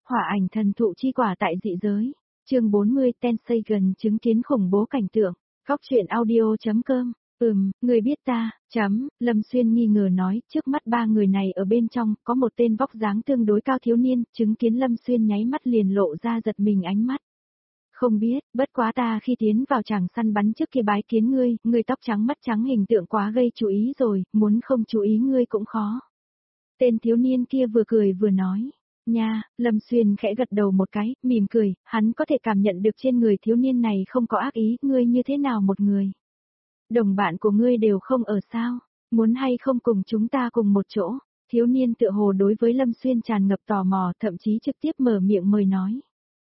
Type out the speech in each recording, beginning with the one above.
Hỏa ảnh thần thụ chi quả tại dị giới. Chương 40 Tensagon chứng kiến khủng bố cảnh tượng. Góc truyện audio.com. Người biết ta, Lâm Xuyên nghi ngờ nói, trước mắt ba người này ở bên trong, có một tên vóc dáng tương đối cao thiếu niên, chứng kiến Lâm Xuyên nháy mắt liền lộ ra giật mình ánh mắt. Không biết, bất quá ta khi tiến vào tràng săn bắn trước kia bái kiến ngươi tóc trắng mắt trắng hình tượng quá gây chú ý rồi, muốn không chú ý ngươi cũng khó. Tên thiếu niên kia vừa cười vừa nói. Nha, Lâm Xuyên khẽ gật đầu một cái, mỉm cười, hắn có thể cảm nhận được trên người thiếu niên này không có ác ý, ngươi như thế nào một người. Đồng bạn của ngươi đều không ở sao, muốn hay không cùng chúng ta cùng một chỗ, thiếu niên tựa hồ đối với Lâm Xuyên tràn ngập tò mò, thậm chí trực tiếp mở miệng mời nói.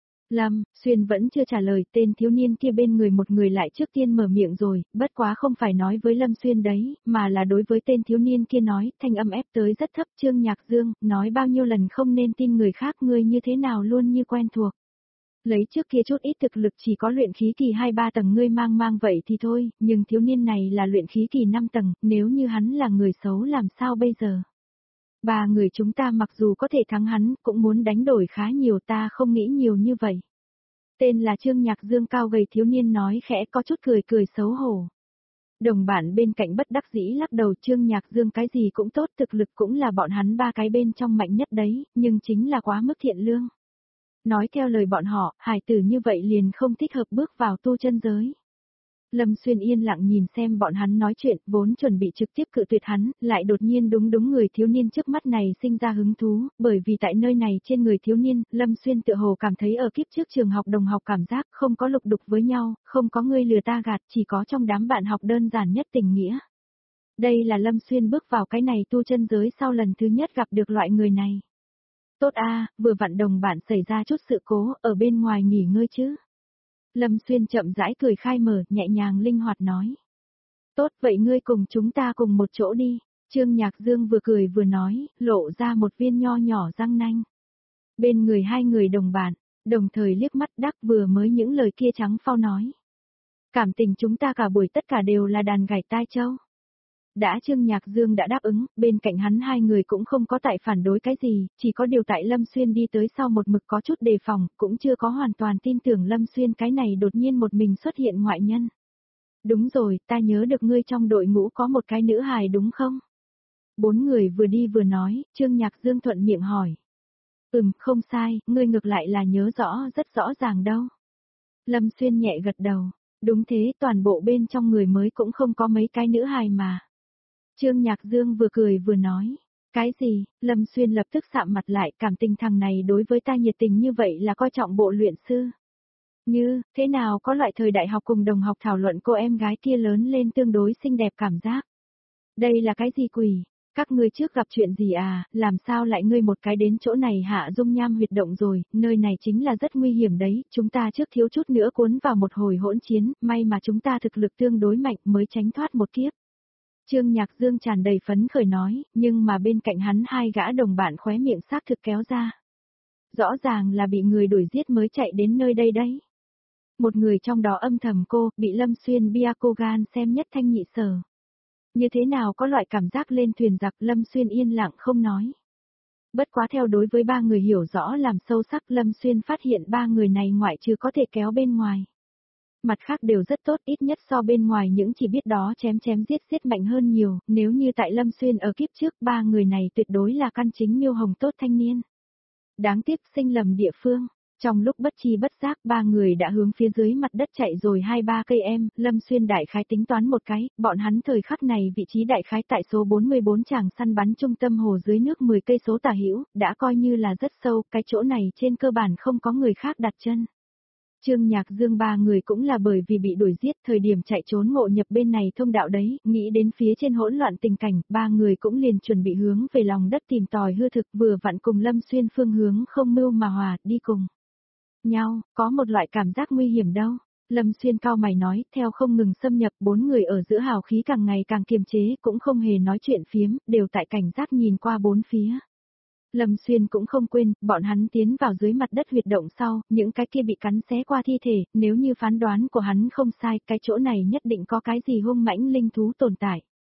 Lâm Xuyên vẫn chưa trả lời, tên thiếu niên kia bên người một người lại trước tiên mở miệng rồi, bất quá không phải nói với Lâm Xuyên đấy, mà là đối với tên thiếu niên kia nói, thanh âm ép tới rất thấp. Trương Nhạc Dương, nói bao nhiêu lần không nên tin người khác, ngươi như thế nào luôn như quen thuộc. Lấy trước kia chút ít thực lực chỉ có luyện khí kỳ 2-3 tầng ngươi mang vậy thì thôi, nhưng thiếu niên này là luyện khí kỳ 5 tầng, nếu như hắn là người xấu làm sao bây giờ? Ba người chúng ta mặc dù có thể thắng hắn, cũng muốn đánh đổi khá nhiều, ta không nghĩ nhiều như vậy. Tên là Trương Nhạc Dương cao gầy thiếu niên nói khẽ, có chút cười xấu hổ. Đồng bạn bên cạnh bất đắc dĩ lắc đầu. Trương Nhạc Dương cái gì cũng tốt, thực lực cũng là bọn hắn ba cái bên trong mạnh nhất đấy, nhưng chính là quá mức thiện lương. Nói theo lời bọn họ, hài tử như vậy liền không thích hợp bước vào tu chân giới. Lâm Xuyên yên lặng nhìn xem bọn hắn nói chuyện, vốn chuẩn bị trực tiếp cự tuyệt hắn, lại đột nhiên đúng người thiếu niên trước mắt này sinh ra hứng thú, bởi vì tại nơi này trên người thiếu niên, Lâm Xuyên tựa hồ cảm thấy ở kiếp trước trường học đồng học cảm giác không có lục đục với nhau, không có ngươi lừa ta gạt, chỉ có trong đám bạn học đơn giản nhất tình nghĩa. Đây là Lâm Xuyên bước vào cái này tu chân giới sau lần thứ nhất gặp được loại người này. Tốt a, vừa vặn đồng bạn xảy ra chút sự cố, ở bên ngoài nghỉ ngơi chứ. Lâm Xuyên chậm rãi cười khai mở, nhẹ nhàng linh hoạt nói. Tốt vậy ngươi cùng chúng ta cùng một chỗ đi. Trương Nhạc Dương vừa cười vừa nói, lộ ra một viên nho nhỏ răng nanh. Bên người hai người đồng bạn, đồng thời liếc mắt đắc vừa mới những lời kia trắng phao nói. Cảm tình chúng ta cả buổi tất cả đều là đàn gảy tai châu. Đã Trương Nhạc Dương đã đáp ứng, bên cạnh hắn hai người cũng không có tại phản đối cái gì, chỉ có điều tại Lâm Xuyên đi tới sau một mực có chút đề phòng, cũng chưa có hoàn toàn tin tưởng Lâm Xuyên cái này đột nhiên một mình xuất hiện ngoại nhân. Đúng rồi, ta nhớ được ngươi trong đội ngũ có một cái nữ hài đúng không? Bốn người vừa đi vừa nói, Trương Nhạc Dương thuận miệng hỏi. Không sai, ngươi ngược lại là nhớ rõ rất rõ ràng đâu. Lâm Xuyên nhẹ gật đầu, đúng thế, toàn bộ bên trong người mới cũng không có mấy cái nữ hài mà. Trương Nhạc Dương vừa cười vừa nói, cái gì? Lâm Xuyên lập tức sạm mặt lại, cảm tình thằng này đối với ta nhiệt tình như vậy là coi trọng bộ luyện sư. Như, thế nào có loại thời đại học cùng đồng học thảo luận cô em gái kia lớn lên tương đối xinh đẹp cảm giác. Đây là cái gì quỷ? Các ngươi trước gặp chuyện gì à, làm sao lại ngươi một cái đến chỗ này hạ dung nham huyệt động rồi, nơi này chính là rất nguy hiểm đấy, chúng ta trước thiếu chút nữa cuốn vào một hồi hỗn chiến, may mà chúng ta thực lực tương đối mạnh mới tránh thoát một kiếp. Trương Nhạc Dương tràn đầy phấn khởi nói, nhưng mà bên cạnh hắn hai gã đồng bạn khóe miệng xác thực kéo ra. Rõ ràng là bị người đuổi giết mới chạy đến nơi đây đấy. Một người trong đó âm thầm cô, bị Lâm Xuyên Byakugan xem nhất thanh nhị sở. Như thế nào có loại cảm giác lên thuyền giặc, Lâm Xuyên yên lặng không nói. Bất quá theo đối với ba người hiểu rõ làm sâu sắc, Lâm Xuyên phát hiện ba người này ngoại trừ có thể kéo bên ngoài. Mặt khác đều rất tốt, ít nhất so bên ngoài những chỉ biết đó chém giết mạnh hơn nhiều, nếu như tại Lâm Xuyên ở kiếp trước ba người này tuyệt đối là căn chính miêu hồng tốt thanh niên. Đáng tiếc sinh lầm địa phương, trong lúc bất chi bất giác ba người đã hướng phía dưới mặt đất chạy rồi 2-3 cây em, Lâm Xuyên đại khái tính toán một cái, bọn hắn thời khắc này vị trí đại khái tại số 44 tràng săn bắn trung tâm hồ dưới nước 10 cây số tả hữu, đã coi như là rất sâu, cái chỗ này trên cơ bản không có người khác đặt chân. Trương Nhạc Dương ba người cũng là bởi vì bị đuổi giết, thời điểm chạy trốn ngộ nhập bên này thông đạo đấy, nghĩ đến phía trên hỗn loạn tình cảnh, ba người cũng liền chuẩn bị hướng về lòng đất tìm tòi hư thực, vừa vặn cùng Lâm Xuyên phương hướng không mưu mà hòa, đi cùng nhau, có một loại cảm giác nguy hiểm đâu. Lâm Xuyên cao mày nói, theo không ngừng xâm nhập, bốn người ở giữa hào khí càng ngày càng kiềm chế, cũng không hề nói chuyện phiếm, đều tại cảnh giác nhìn qua bốn phía. Lâm Xuyên cũng không quên, bọn hắn tiến vào dưới mặt đất huyệt động sau, những cái kia bị cắn xé qua thi thể, nếu như phán đoán của hắn không sai, cái chỗ này nhất định có cái gì hung mãnh linh thú tồn tại.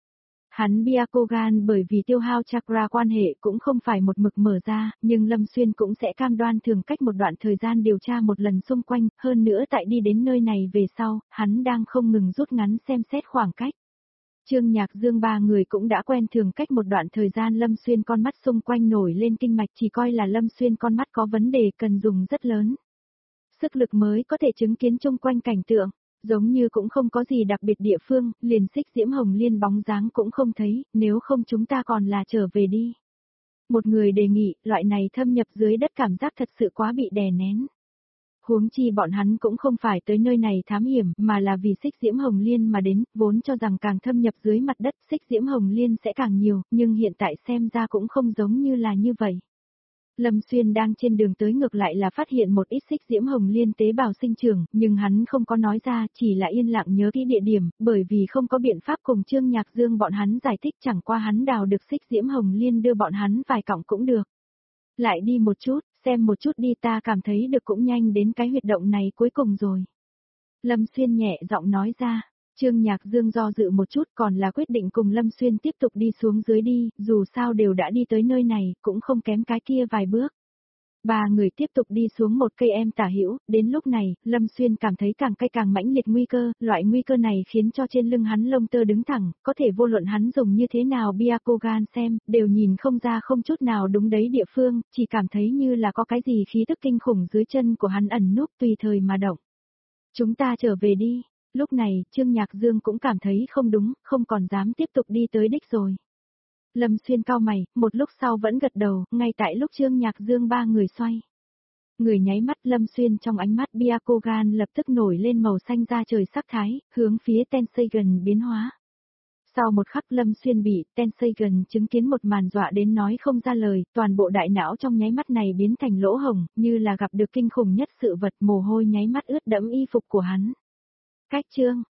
Hắn Byakugan bởi vì tiêu hao chakra quan hệ cũng không phải một mực mở ra, nhưng Lâm Xuyên cũng sẽ cam đoan thường cách một đoạn thời gian điều tra một lần xung quanh, hơn nữa tại đi đến nơi này về sau, hắn đang không ngừng rút ngắn xem xét khoảng cách. Trương Nhạc Dương ba người cũng đã quen thường cách một đoạn thời gian Lâm Xuyên con mắt xung quanh nổi lên kinh mạch chỉ coi là Lâm Xuyên con mắt có vấn đề cần dùng rất lớn. Sức lực mới có thể chứng kiến chung quanh cảnh tượng. Giống như cũng không có gì đặc biệt địa phương, liền Xích Diễm Hồng Liên bóng dáng cũng không thấy, nếu không chúng ta còn là trở về đi. Một người đề nghị, loại này thâm nhập dưới đất cảm giác thật sự quá bị đè nén. Huống chi bọn hắn cũng không phải tới nơi này thám hiểm, mà là vì Xích Diễm Hồng Liên mà đến, vốn cho rằng càng thâm nhập dưới mặt đất, Xích Diễm Hồng Liên sẽ càng nhiều, nhưng hiện tại xem ra cũng không giống như là như vậy. Lâm Xuyên đang trên đường tới ngược lại là phát hiện một ít Xích Diễm Hồng Liên tế bào sinh trưởng, nhưng hắn không có nói ra, chỉ là yên lặng nhớ kỹ địa điểm, bởi vì không có biện pháp cùng Trương Nhạc Dương bọn hắn giải thích, chẳng qua hắn đào được Xích Diễm Hồng Liên đưa bọn hắn vài cọng cũng được. Lại đi một chút, xem một chút đi, ta cảm thấy được cũng nhanh đến cái huyệt động này cuối cùng rồi. Lâm Xuyên nhẹ giọng nói ra. Trương Nhạc Dương do dự một chút còn là quyết định cùng Lâm Xuyên tiếp tục đi xuống dưới đi, dù sao đều đã đi tới nơi này, cũng không kém cái kia vài bước. Ba người tiếp tục đi xuống một cây em tả hữu, đến lúc này, Lâm Xuyên cảm thấy càng cay càng mãnh liệt nguy cơ, loại nguy cơ này khiến cho trên lưng hắn lông tơ đứng thẳng, có thể vô luận hắn dùng như thế nào Byakugan xem, đều nhìn không ra không chút nào đúng đấy địa phương, chỉ cảm thấy như là có cái gì khí tức kinh khủng dưới chân của hắn ẩn núp tùy thời mà động. Chúng ta trở về đi. Lúc này, Trương Nhạc Dương cũng cảm thấy không đúng, không còn dám tiếp tục đi tới đích rồi. Lâm Xuyên cau mày, một lúc sau vẫn gật đầu, ngay tại lúc Trương Nhạc Dương ba người xoay. Người nháy mắt Lâm Xuyên trong ánh mắt Byakugan lập tức nổi lên màu xanh da trời sắc thái, hướng phía Tenseigan biến hóa. Sau một khắc Lâm Xuyên bị Tenseigan chứng kiến một màn dọa đến nói không ra lời, toàn bộ đại não trong nháy mắt này biến thành lỗ hồng, như là gặp được kinh khủng nhất sự vật, mồ hôi nháy mắt ướt đẫm y phục của hắn. Cách chương